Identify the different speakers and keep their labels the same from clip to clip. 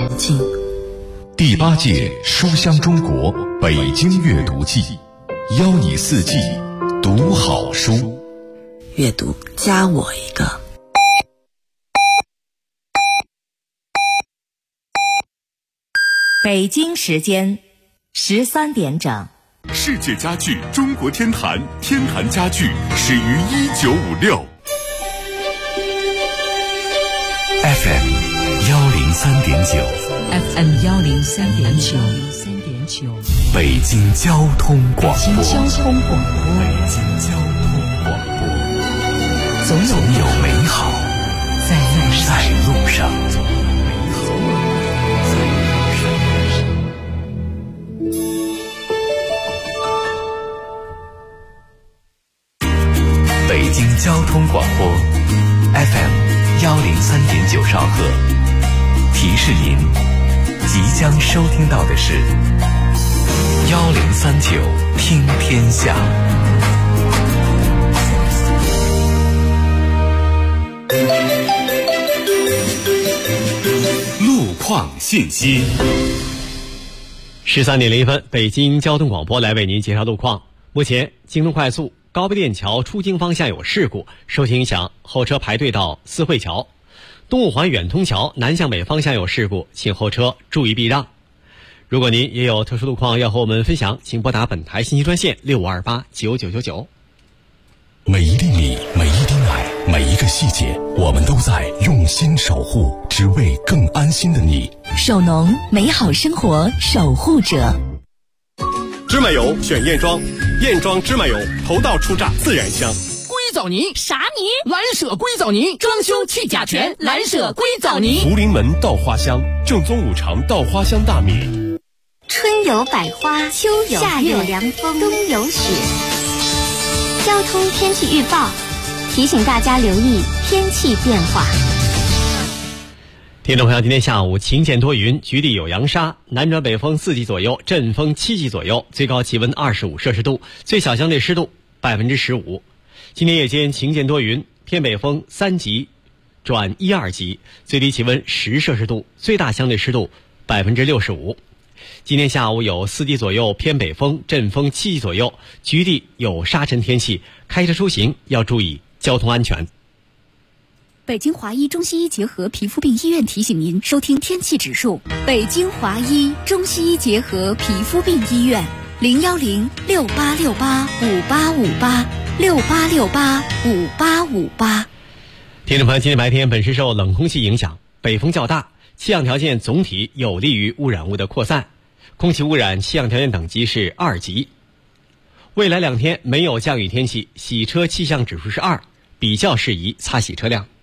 Speaker 1: 前进。
Speaker 2: 第8届书香中国北京阅读季，邀你四季读好书。
Speaker 1: 阅读加我一个。
Speaker 3: 北京时间13点整。
Speaker 4: 世界家具中国天坛，天坛家具始于1956。
Speaker 2: FM 103.9
Speaker 5: FM 103.9，
Speaker 2: 北京交通广播。
Speaker 5: 北京交通广播，
Speaker 2: 总有美好在路上。北京交通广播 FM 103.9兆赫，提示您即将收听到的是1039听天下。
Speaker 4: 路况信息。
Speaker 6: 13点01分，北京交通广播来为您介绍路况。目前，京东快速高碑店桥出京方向有事故，受其影响，后车排队到四惠桥。东五环远通桥南向北方向有事故，请后车注意避让。如果您也有特殊路况要和我们分享，请拨打本台信息专线65289999。
Speaker 2: 每一粒米，每一滴奶，每一个细节，我们都在用心守护，只为更安心的你。
Speaker 5: 首农，美好生活守护者。
Speaker 7: 芝麻油选燕庄，燕庄芝麻油头道出榨，自然香。
Speaker 8: 硅藻泥啥泥？蓝舍硅藻泥，装修去甲醛，蓝舍硅藻泥。
Speaker 7: 福临门稻花香，正宗五常稻花香大米。
Speaker 9: 春有百花，秋有夏有凉风，冬有雪。交通天气预报提醒大家留意天气变化。
Speaker 6: 听众朋友，今天下午晴间多云，局地有扬沙，南转北风4级左右，阵风7级左右，最高气温25摄氏度，最小相对湿度15%。今天夜间晴间多云，偏北风3级转1、2级，最低气温10摄氏度，最大相对湿度65%。今天下午有4级左右偏北风，阵风7级左右，局地有沙尘天气，开车出行要注意交通安全。
Speaker 10: 北京华医中西医结合皮肤病医院提醒您收听天气指数。北京华医中西医结合皮肤病医院，01068685858，68685858。
Speaker 6: 听众朋友，今天白天本市受冷空气影响，北风较大，气象条件总体有利于污染物的扩散，空气污染气象条件等级是2级。未来2天没有降雨天气，洗车气象指数是2，比较适宜擦洗车辆。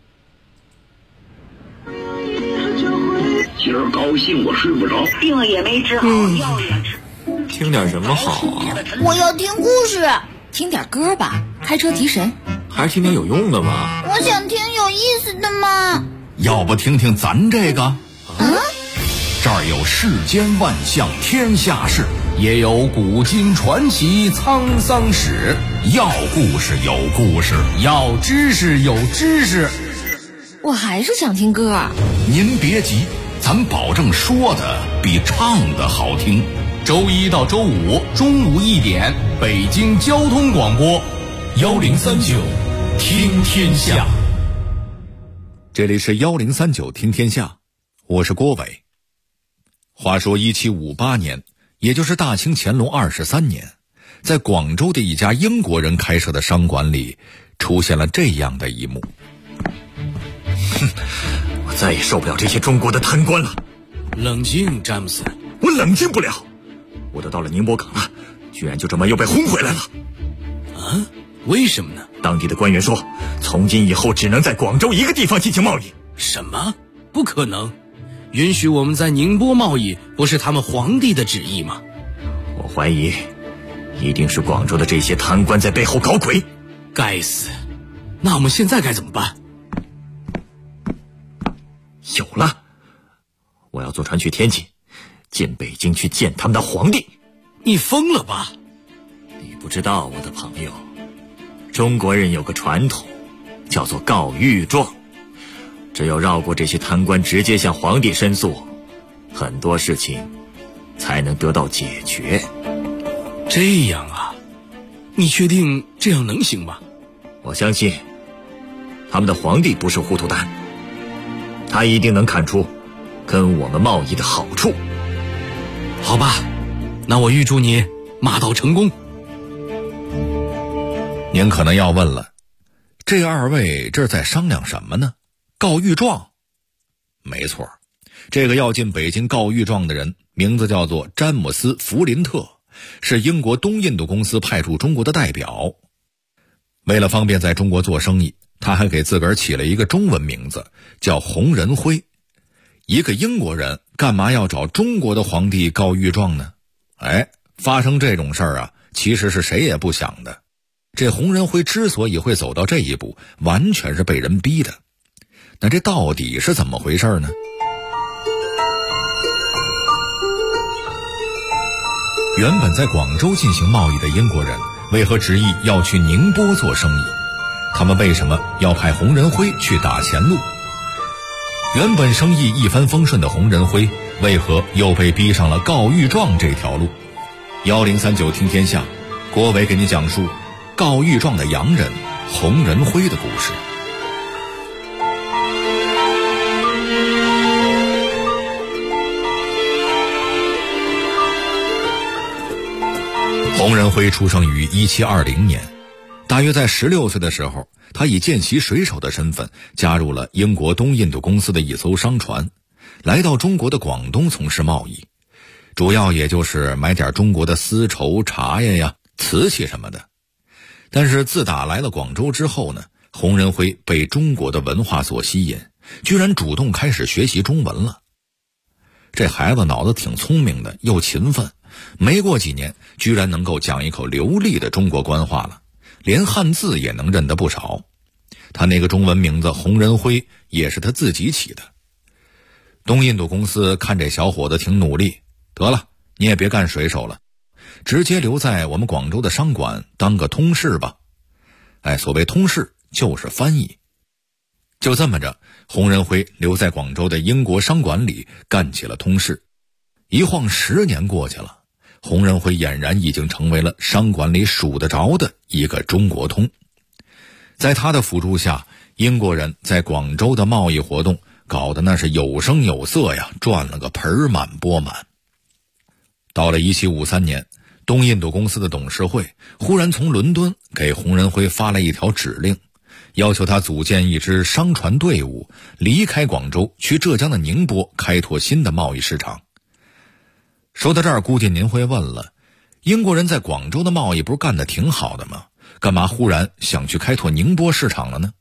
Speaker 11: 今儿高兴我睡不着，
Speaker 12: 病也没治好，药也吃。
Speaker 13: 听点什么好啊？
Speaker 14: 我要听故事。
Speaker 5: 听点歌吧，开车提神。
Speaker 13: 还是听点有用的吧。
Speaker 14: 我想听有意思的嘛。
Speaker 15: 要不听听咱这个？这儿有世间万象天下事，也有古今传奇沧桑史。要故事有故事，要知识有知识。
Speaker 5: 我还是想听歌。
Speaker 15: 您别急，咱保证说的比唱的好听。周一到周五中午1点，北京交通广播1039听天下。这里是1039听天下，我是郭伟。话说1758年，也就是大清乾隆23年，在广州的一家英国人开设的商馆里，出现了这样的一幕。
Speaker 13: 我再也受不了这些中国的贪官了。
Speaker 16: 冷静，詹姆斯。
Speaker 13: 我冷静不了。我都到了宁波港了，居然就这么又被轰回来了。
Speaker 16: 啊？为什么呢？
Speaker 13: 当地的官员说，从今以后只能在广州一个地方进行贸易。
Speaker 16: 什么？不可能！允许我们在宁波贸易，不是他们皇帝的旨意吗？
Speaker 13: 我怀疑，一定是广州的这些贪官在背后搞鬼。
Speaker 16: 该死！那我们现在该怎么办？
Speaker 13: 有了！我要坐船去天津，进北京去见他们的皇帝。
Speaker 16: 你疯了吧？
Speaker 13: 你不知道，我的朋友，中国人有个传统，叫做告御状。只有绕过这些贪官，直接向皇帝申诉， 很多事情才能得到解决。
Speaker 16: 这样啊，你确定这样能行吗？
Speaker 13: 我相信他们的皇帝不是糊涂蛋，他一定能看出跟我们贸易的好处。
Speaker 16: 好吧，那我预祝你马到成功。
Speaker 17: 您可能要问了，这二位这是在商量什么呢？告御状？没错，这个要进北京告御状的人名字叫做詹姆斯·弗林特，是英国东印度公司派驻中国的代表。为了方便在中国做生意，他还给自个儿起了一个中文名字，叫洪仁辉。一个英国人干嘛要找中国的皇帝告御状呢？发生这种事儿啊，其实是谁也不想的。这洪仁辉之所以会走到这一步，完全是被人逼的。那这到底是怎么回事呢？原本在广州进行贸易的英国人，为何执意要去宁波做生意？他们为什么要派洪仁辉去打前路？原本生意一帆风顺的洪仁辉，为何又被逼上了告御状这条路？1039听天下，郭伟给你讲述告御状的洋人洪仁辉的故事。洪仁辉出生于1720年，大约在16岁的时候，他以见习水手的身份加入了英国东印度公司的一艘商船，来到中国的广东从事贸易，主要也就是买点中国的丝绸、茶叶呀、瓷器什么的。但是自打来了广州之后呢，洪仁辉被中国的文化所吸引，居然主动开始学习中文了。这孩子脑子挺聪明的，又勤奋，没过几年居然能够讲一口流利的中国官话了，连汉字也能认得不少。他那个中文名字洪仁辉也是他自己起的。东印度公司看这小伙子挺努力，得了，你也别干水手了，直接留在我们广州的商馆当个通事吧。所谓通事就是翻译。就这么着，洪仁辉留在广州的英国商馆里干起了通事。一晃10年过去了，洪仁辉俨然已经成为了商馆里数得着的一个中国通。在他的辅助下，英国人在广州的贸易活动搞得那是有声有色呀，赚了个盆满钵满。到了1753年，东印度公司的董事会忽然从伦敦给洪仁辉发了一条指令，要求他组建一支商船队伍，离开广州去浙江的宁波开拓新的贸易市场。说到这儿，估计您会问了，英国人在广州的贸易不是干得挺好的吗？干嘛忽然想去开拓宁波市场了呢？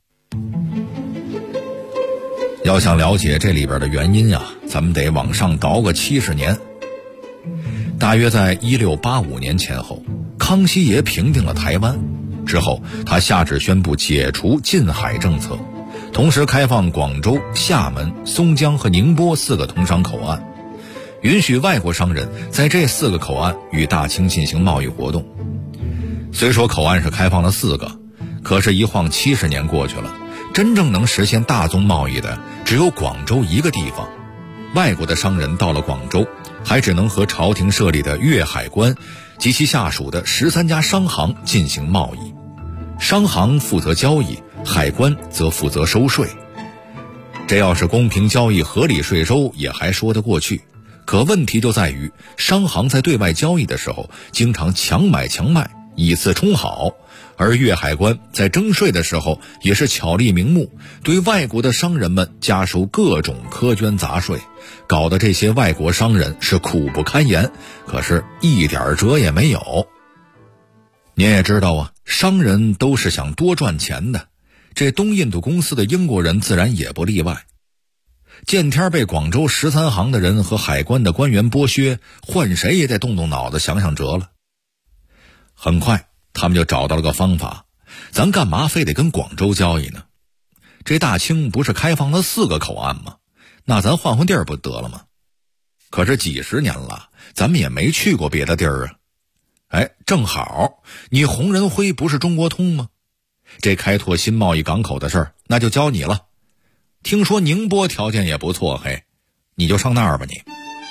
Speaker 17: 要想了解这里边的原因啊，咱们得往上倒个70年。大约在1685年前后，康熙爷平定了台湾之后，他下旨宣布解除禁海政策，同时开放广州、厦门、松江和宁波4个通商口岸，允许外国商人在这4个口岸与大清进行贸易活动。虽说口岸是开放了4个，可是一晃70年过去了，真正能实现大宗贸易的只有广州一个地方。外国的商人到了广州，还只能和朝廷设立的粤海关及其下属的13家商行进行贸易。商行负责交易，海关则负责收税。这要是公平交易、合理税收也还说得过去，可问题就在于商行在对外交易的时候经常强买强卖，以次充好，而粤海关在征税的时候也是巧立名目，对外国的商人们加收各种苛捐杂税，搞得这些外国商人是苦不堪言，可是一点辙也没有。您也知道啊，商人都是想多赚钱的，这东印度公司的英国人自然也不例外。见天被广州13行的人和海关的官员剥削，换谁也得动动脑子想想辙了。很快他们就找到了个方法，咱干嘛非得跟广州交易呢？这大清不是开放了4个口岸吗？那咱换地儿不得了吗？可是几十年了，咱们也没去过别的地儿啊。正好你洪仁辉不是中国通吗？这开拓新贸易港口的事儿，那就交你了。听说宁波条件也不错，你就上那儿吧你。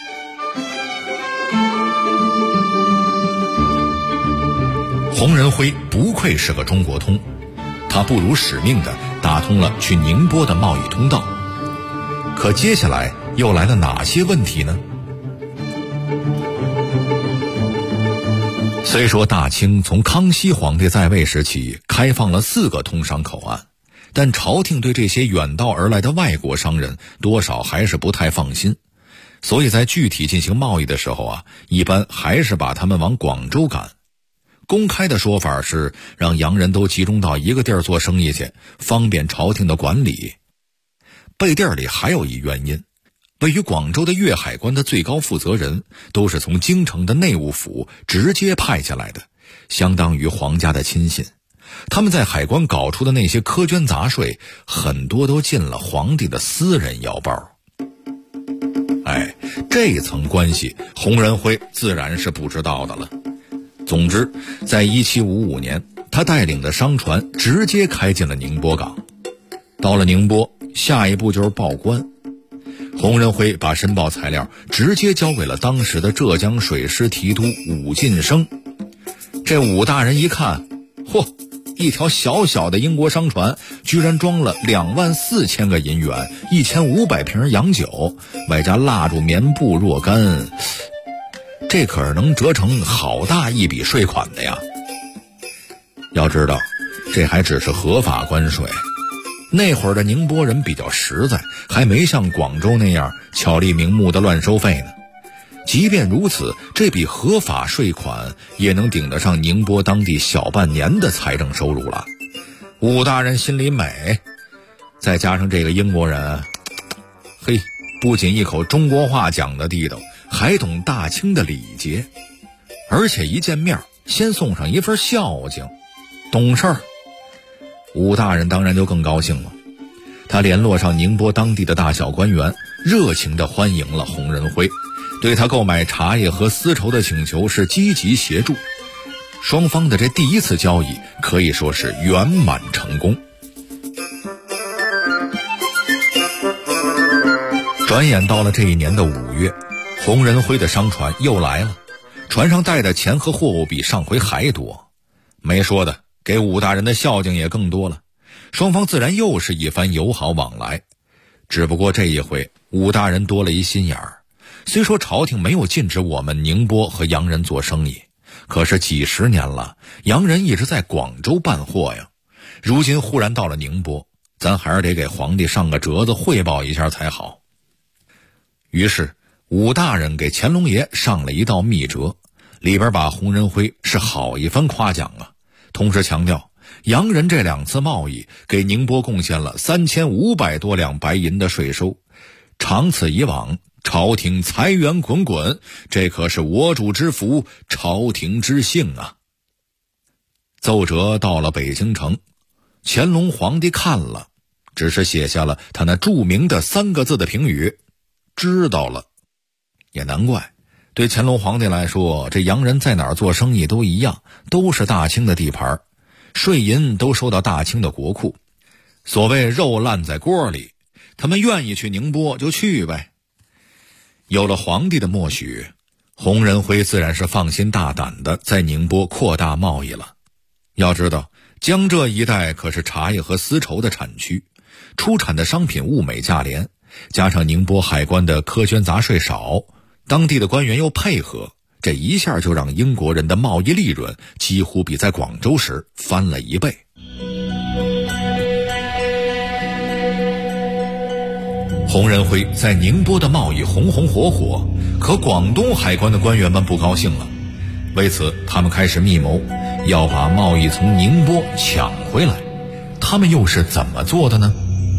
Speaker 17: 洪仁辉不愧是个中国通，他不辱使命地打通了去宁波的贸易通道。可接下来又来了哪些问题呢？虽说大清从康熙皇帝在位时起开放了4个通商口岸，但朝廷对这些远道而来的外国商人多少还是不太放心，所以在具体进行贸易的时候一般还是把他们往广州赶。公开的说法是让洋人都集中到一个地儿做生意去，方便朝廷的管理。背地里还有一原因，位于广州的粤海关的最高负责人都是从京城的内务府直接派下来的，相当于皇家的亲信。他们在海关搞出的那些苛捐杂税，很多都进了皇帝的私人腰包。这层关系洪仁辉自然是不知道的了。总之，在1755年，他带领的商船直接开进了宁波港。到了宁波，下一步就是报关。洪仁辉把申报材料直接交给了当时的浙江水师提督武进生。这武大人一看，一条小小的英国商船居然装了24000个银元，1500瓶洋酒，外加蜡烛、棉布若干，这可是能折成好大一笔税款的呀。要知道，这还只是合法关税。那会儿的宁波人比较实在，还没像广州那样巧立名目的乱收费呢。即便如此，这笔合法税款也能顶得上宁波当地小半年的财政收入了。武大人心里美，再加上这个英国人，不仅一口中国话讲得地道，还懂大清的礼节，而且一见面先送上一份孝敬，懂事儿。武大人当然就更高兴了，他联络上宁波当地的大小官员，热情地欢迎了洪仁辉，对他购买茶叶和丝绸的请求是积极协助。双方的这第一次交易可以说是圆满成功。转眼到了这一年的5月，洪仁辉的商船又来了，船上带的钱和货物比上回还多。没说的，给武大人的孝敬也更多了，双方自然又是一番友好往来。只不过这一回武大人多了一心眼儿，虽说朝廷没有禁止我们宁波和洋人做生意，可是几十年了，洋人一直在广州办货呀，如今忽然到了宁波，咱还是得给皇帝上个折子汇报一下才好。于是武大人给乾隆爷上了一道密折，里边把洪仁辉是好一番夸奖啊，同时强调洋人这2次贸易给宁波贡献了3500多两白银的税收，长此以往，朝廷财源滚滚，这可是我主之福，朝廷之幸啊。奏折到了北京城，乾隆皇帝看了，只是写下了他那著名的3个字的评语：知道了。也难怪，对乾隆皇帝来说，这洋人在哪儿做生意都一样，都是大清的地盘，税银都收到大清的国库。所谓肉烂在锅里，他们愿意去宁波就去呗。有了皇帝的默许，洪仁辉自然是放心大胆的在宁波扩大贸易了。要知道，江浙一带可是茶叶和丝绸的产区，出产的商品物美价廉，加上宁波海关的苛捐杂税少，当地的官员又配合，这一下就让英国人的贸易利润几乎比在广州时翻了1倍。洪仁辉在宁波的贸易红红火火，可广东海关的官员们不高兴了，为此他们开始密谋，要把贸易从宁波抢回来。他们又是怎么做的呢？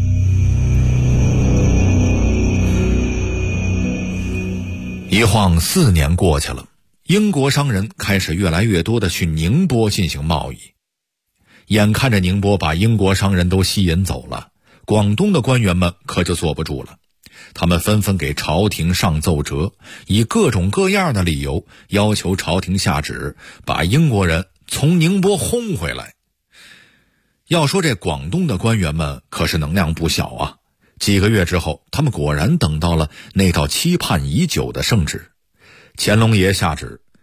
Speaker 17: 一晃4年过去了，英国商人开始越来越多的去宁波进行贸易。眼看着宁波把英国商人都吸引走了，广东的官员们可就坐不住了，他们纷纷给朝廷上奏折，以各种各样的理由要求朝廷下旨把英国人从宁波轰回来。要说这广东的官员们可是能量不小啊，几个月之后，他们果然等到了那道期盼已久的圣旨。乾隆爷下旨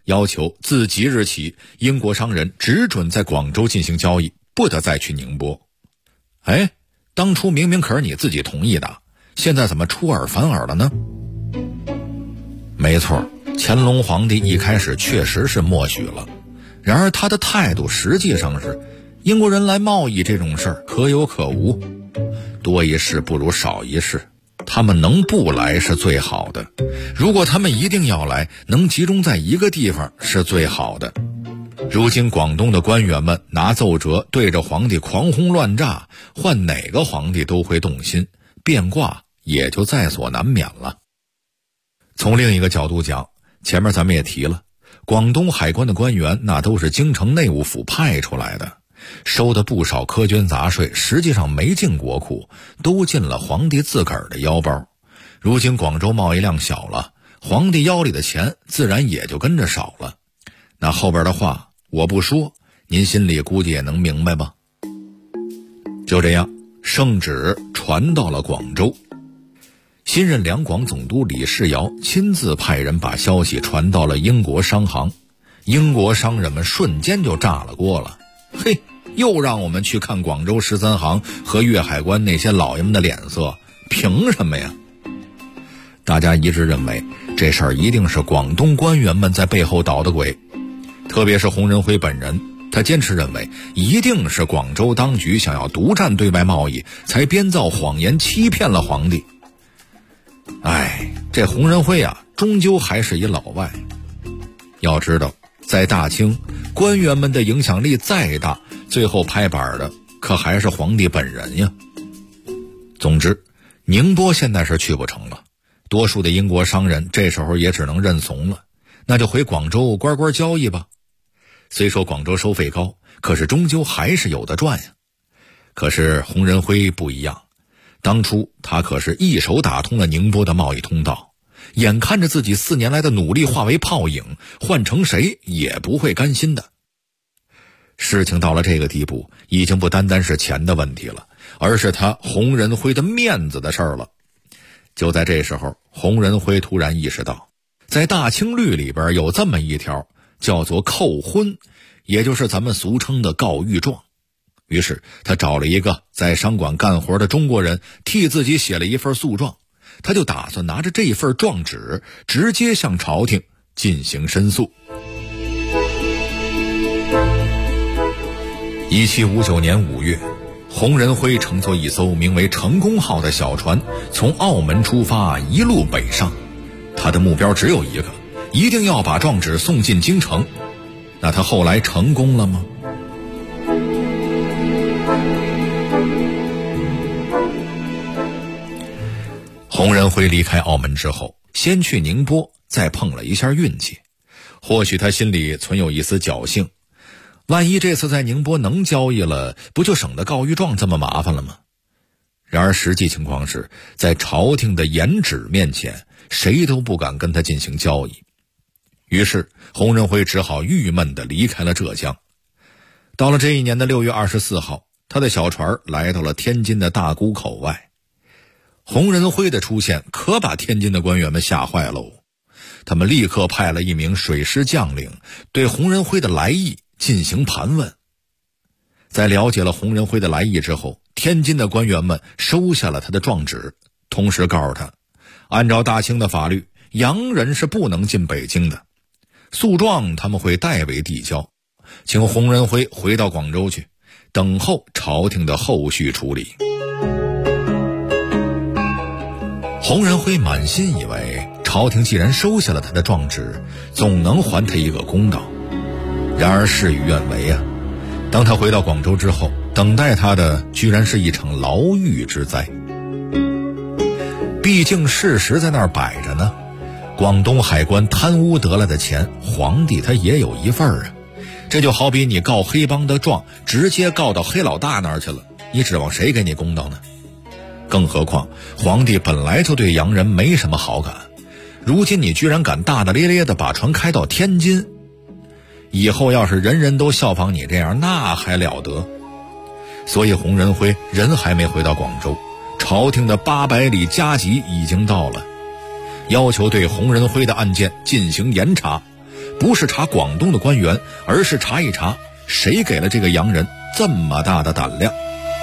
Speaker 17: 要求自即日起，英国商人只准在广州进行交易，不得再去宁波。哎，当初明明可是你自己同意的，现在怎么出尔反尔了呢？没错，乾隆皇帝一开始确实是默许了，然而他的态度实际上是，英国人来贸易这种事儿可有可无，多一事不如少一事，他们能不来是最好的，如果他们一定要来，能集中在一个地方是最好的。如今广东的官员们拿奏折对着皇帝狂轰乱炸，换哪个皇帝都会动心，变卦也就在所难免了。从另一个角度讲，前面咱们也提了，广东海关的官员那都是京城内务府派出来的，收的不少苛捐杂税，实际上没进国库，都进了皇帝自个儿的腰包。如今广州贸易量小了，皇帝腰里的钱自然也就跟着少了。那后边的话我不说，您心里估计也能明白吧。就这样，圣旨传到了广州。新任两广总督李世尧亲自派人把消息传到了英国商行，英国商人们瞬间就炸了锅了。嘿，又让我们去看广州13行和粤海关那些老爷们的脸色，凭什么呀？大家一致认为这事儿一定是广东官员们在背后捣的鬼，特别是洪仁辉本人，他坚持认为一定是广州当局想要独占对外贸易，才编造谎言欺骗了皇帝。哎，这洪仁辉啊，终究还是一老外。要知道，在大清，官员们的影响力再大，最后拍板的可还是皇帝本人呀。总之，宁波现在是去不成了，多数的英国商人这时候也只能认怂了，那就回广州乖乖交易吧。虽说广州收费高，可是终究还是有的赚呀。可是洪仁辉不一样，当初他可是一手打通了宁波的贸易通道，眼看着自己4年来的努力化为泡影，换成谁也不会甘心的。事情到了这个地步，已经不单单是钱的问题了，而是他洪仁辉的面子的事儿了。就在这时候，洪仁辉突然意识到，在大清律里边有这么一条，叫做扣婚，也就是咱们俗称的告御状。于是他找了一个在商馆干活的中国人，替自己写了一份诉状，他就打算拿着这份状纸直接向朝廷进行申诉。1759年5月，洪仁辉乘坐一艘名为成功号的小船，从澳门出发，一路北上。他的目标只有一个，一定要把状纸送进京城。那他后来成功了吗？洪仁辉离开澳门之后，先去宁波，再碰了一下运气。或许他心里存有一丝侥幸，万一这次在宁波能交易了，不就省得告御状这么麻烦了吗？然而实际情况是，在朝廷的严旨面前，谁都不敢跟他进行交易。于是洪仁辉只好郁闷地离开了浙江。到了这一年的6月24号，他的小船来到了天津的大沽口外。洪仁辉的出现可把天津的官员们吓坏喽，他们立刻派了一名水师将领对洪仁辉的来意进行盘问。在了解了洪仁辉的来意之后，天津的官员们收下了他的状纸，同时告诉他，按照大清的法律，洋人是不能进北京的，诉状他们会代为递交，请洪仁辉回到广州去，等候朝廷的后续处理。洪仁辉满心以为朝廷既然收下了他的状纸，总能还他一个公道。然而事与愿违啊！当他回到广州之后，等待他的居然是一场牢狱之灾。毕竟事实在那儿摆着呢，广东海关贪污得来的钱，皇帝他也有一份啊。这就好比你告黑帮的状，直接告到黑老大那儿去了，你指望谁给你公道呢？更何况皇帝本来就对洋人没什么好感，如今你居然敢大大咧咧地把船开到天津，以后要是人人都效仿你这样，那还了得。所以洪仁辉人还没回到广州，朝廷的800里加急已经到了，要求对洪仁辉的案件进行严查， 不是查广东的官员，而是查一查谁给了这个洋人这么大的胆量。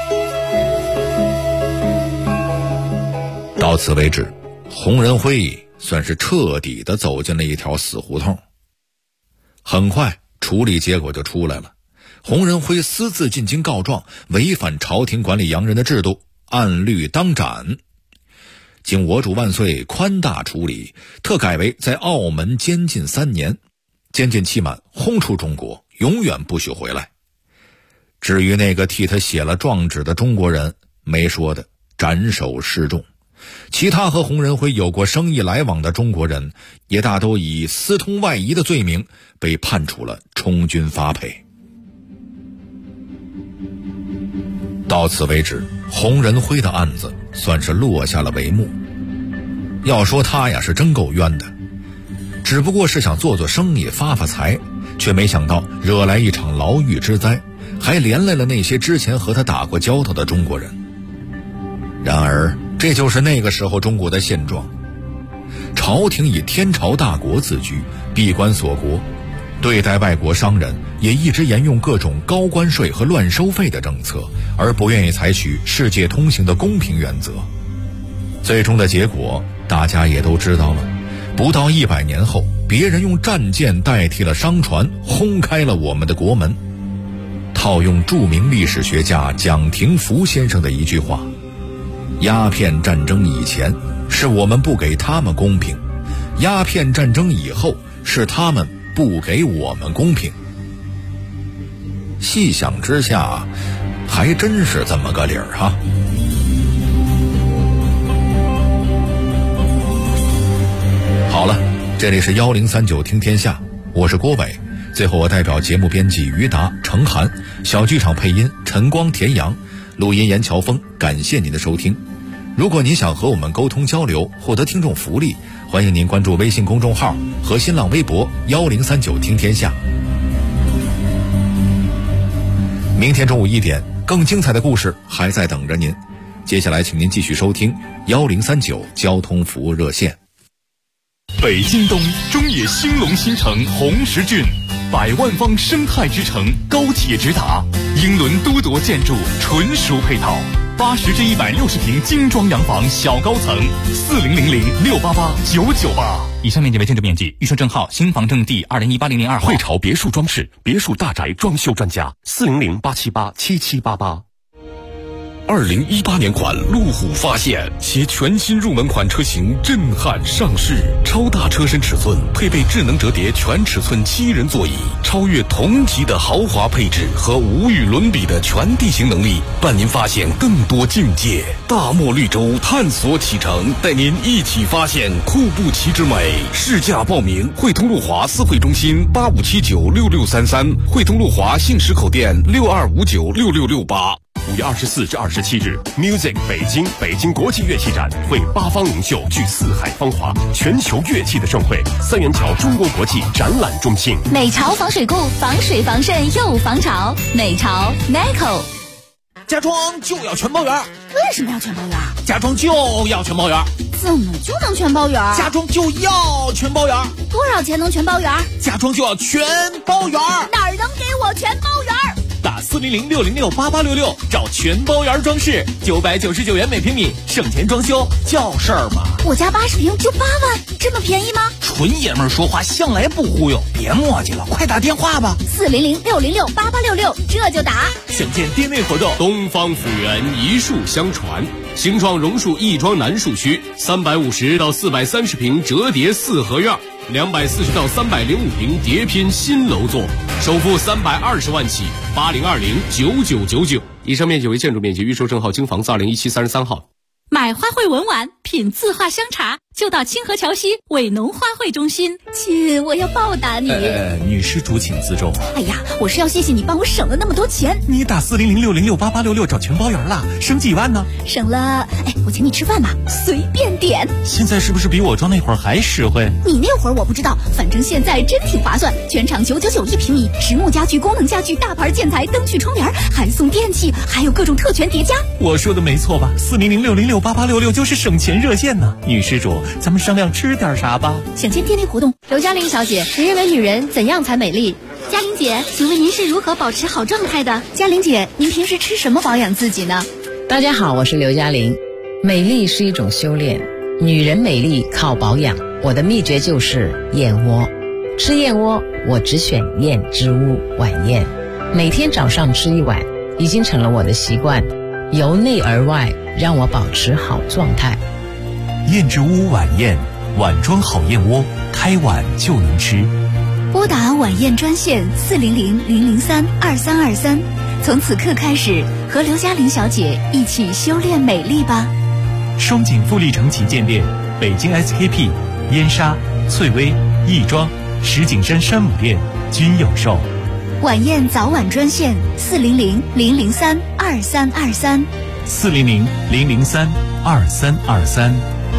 Speaker 17: 到此为止，洪仁辉算是彻底的走进了一条死胡同。很快处理结果就出来了，洪仁辉私自进京告状，违反朝廷管理洋人的制度，按律当斩。经我主万岁宽大处理，特改为在澳门监禁3年，监禁期满轰出中国，永远不许回来。至于那个替他写了状纸的中国人，没说的，斩首示众。其他和洪仁辉有过生意来往的中国人，也大都以私通外夷的罪名被判处了充军发配。到此为止，洪仁辉的案子算是落下了帷幕。要说他呀，是真够冤的，只不过是想做做生意发发财，却没想到惹来一场牢狱之灾，还连累了那些之前和他打过交道的中国人。然而这就是那个时候中国的现状，朝廷以天朝大国自居，闭关锁国，对待外国商人也一直沿用各种高关税和乱收费的政策，而不愿意采取世界通行的公平原则。最终的结果大家也都知道了，不到100年后，别人用战舰代替了商船，轰开了我们的国门。套用著名历史学家蒋廷福先生的一句话，鸦片战争以前是我们不给他们公平，鸦片战争以后是他们不给我们公平。细想之下，还真是这么个理儿哈。好了，这里是1039听天下，我是郭伟。最后我代表节目编辑于达、程涵，小剧场配音陈光、田阳，录音严乔峰，感谢您的收听。如果您想和我们沟通交流，获得听众福利，欢迎您关注微信公众号和新浪微博1039听天下。明天中午1点，更精彩的故事还在等着您。接下来请您继续收听1039交通服务热线。
Speaker 4: 北京东中野兴隆新城红石郡，100万方生态之城，高铁直达，英伦都铎建筑纯属配套，80至160平精装洋房小高层，4000688998。
Speaker 18: 以上面积为建筑面积，预售证号新房证第2018-002号。
Speaker 4: 汇潮别墅装饰、别墅大宅装修专家，400-878-7788。2018年款路虎发现，携全新入门款车型震撼上市，超大车身尺寸，配备智能折叠全尺寸7人座椅，超越同级的豪华配置和无与伦比的全地形能力，伴您发现更多境界。大漠绿洲探索启程，带您一起发现库布齐之美。试驾报名：汇通路华4会中心85796633，汇通路华信实口店62596668。5月24至27日 ，Music 北京国际乐器展为8方领袖聚四海芳华，全球乐器的盛会。3元桥中国国际展览中心。
Speaker 5: 美潮防水固，防水防渗又防潮。美潮 Nico。
Speaker 19: 家装就要全包圆。
Speaker 14: 为什么要全包圆？
Speaker 19: 家装就要全包圆。
Speaker 14: 怎么就能全包圆？
Speaker 19: 家装就要全包圆。
Speaker 14: 多少钱能全包圆？
Speaker 19: 家装就要全包圆。
Speaker 14: 哪儿能给我全包圆？
Speaker 19: 打400-606-8866找全包圆装饰，999元每平米，省钱装修叫事儿吗？
Speaker 14: 我家80平就8万，这么便宜吗？
Speaker 19: 纯爷们儿说话向来不忽悠，别磨叽了，快打电话吧。
Speaker 14: 400-606-8866，这就打。
Speaker 19: 选件店内活动。
Speaker 4: 东方府园一树相传，形状榕树亦庄南树区，350到430平折叠4合院，240到305平叠拼新楼座，首付320万起，80209999。以上面积为建筑面积，预售证号京房子2017-33号。
Speaker 5: 买花卉文玩，品字画香茶，就到清河桥西伟农花卉中心。
Speaker 10: 亲，我要报答你。
Speaker 19: 女施主请自重。
Speaker 10: 哎呀，我是要谢谢你帮我省了那么多钱。
Speaker 19: 你打400-606-8866找全包圆了，省几万呢？
Speaker 10: 省了，我请你吃饭吧，随便点。
Speaker 19: 现在是不是比我装那会儿还实惠？
Speaker 10: 你那会儿我不知道，反正现在真挺划算，全场999一平米，实木家具、功能家具、大牌建材、灯具、窗帘，还送电器，还有各种特权叠加。
Speaker 19: 我说的没错吧？400-606-8866就是省钱热线呢。女施主， 咱们商量吃点啥吧。
Speaker 10: 想见电力活动，
Speaker 14: 刘嘉玲小姐，您认为女人怎样才美丽？
Speaker 9: 嘉玲姐，请问您是如何保持好状态的？
Speaker 10: 嘉玲姐，您平时吃什么保养自己呢？
Speaker 20: 大家好，我是刘嘉玲。美丽是一种修炼，女人美丽靠保养。我的秘诀就是燕窝。吃燕窝，我只选燕之屋晚宴，每天早上吃一碗，已经成了我的习惯，由内而外让我保持好状态。
Speaker 2: 燕之屋晚宴，碗装好燕窝，开碗就能吃。
Speaker 10: 拨打晚宴专线400-003-2323，从此刻开始和刘嘉玲小姐一起修炼美丽吧。
Speaker 2: 双井富力城旗舰店、北京 SKP、燕莎、翠微、亦庄、石景山山姆店均有售。
Speaker 10: 晚宴早晚专线400-003-2323。
Speaker 2: 400-003-2323。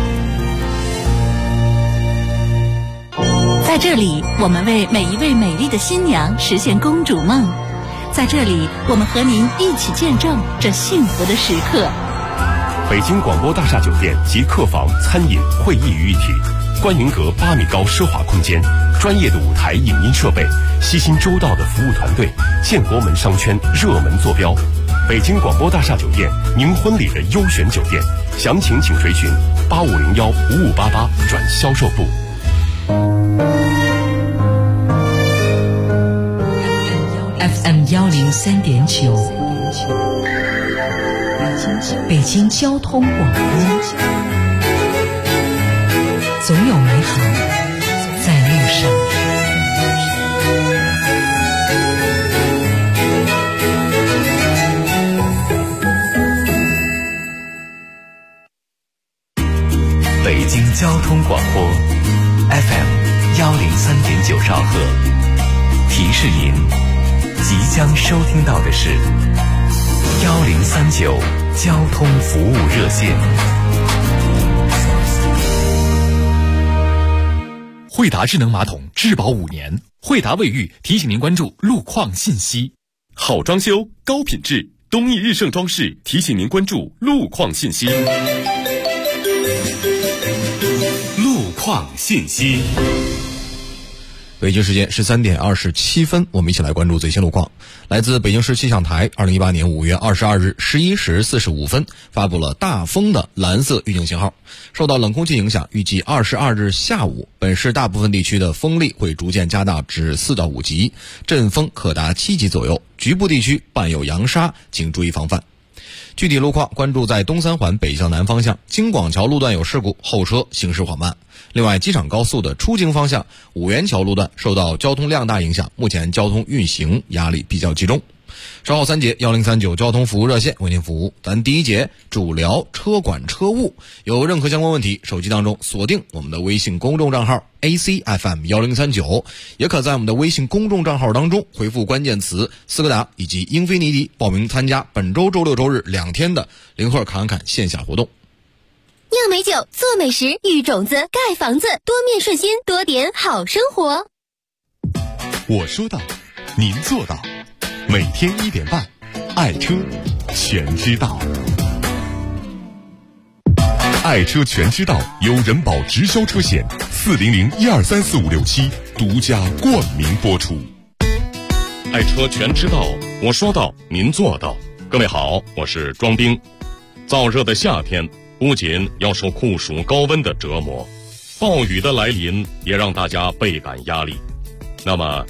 Speaker 5: 在这里，我们为每一位美丽的新娘实现公主梦。在这里，我们和您一起见证这幸福的时刻。
Speaker 4: 北京广播大厦酒店集客房、餐饮、会议于一体，观云阁8米高奢华空间，专业的舞台影音设备，悉心周到的服务团队，建国门商圈热门坐标。北京广播大厦酒店，您婚礼的优选酒店，详情请垂询8501-5588转销售部。
Speaker 1: FM 103.9，北京交通广播，总有美好在路上。
Speaker 2: 北京交通广播 FM 103.9兆赫，提示您即将收听到的是1039交通服务热线。
Speaker 4: 惠达智能马桶质保5年，惠达卫浴提醒您关注路况信息。好装修高品质，东义日盛装饰提醒您关注路况信息。路况信息。
Speaker 17: 北京时间13点27分，我们一起来关注最新路况。来自北京市气象台2018年5月22日11时45分发布了大风的蓝色预警信号。受到冷空气影响，预计22日下午，本市大部分地区的风力会逐渐加大至4到5级，阵风可达7级左右，局部地区伴有扬沙，请注意防范。具体路况关注在东三环北向南方向京广桥路段有事故，后车行驶缓慢。另外，机场高速的出京方向五元桥路段受到交通量大影响，目前交通运行压力比较集中。稍后3节1039交通服务热线为您服务。咱第一节主聊车管车务，有任何相关问题，手机当中锁定我们的微信公众账号 ACFM1039，也可在我们的微信公众账号当中回复关键词斯柯达以及英菲尼迪，报名参加本周周六周日2天的零会侃侃线下活动。
Speaker 9: 酿美酒，做美食，育种子，盖房子，多面顺心，多点好生活。
Speaker 4: 我说到，您做到。每天1点半，爱车全知道。爱车全知道由人保直销车险400-1234567独家冠名播出。
Speaker 21: 爱车全知道，我说到，您做到。各位好，我是庄兵。燥热的夏天不仅要受酷暑高温的折磨，暴雨的来临也让大家倍感压力。那么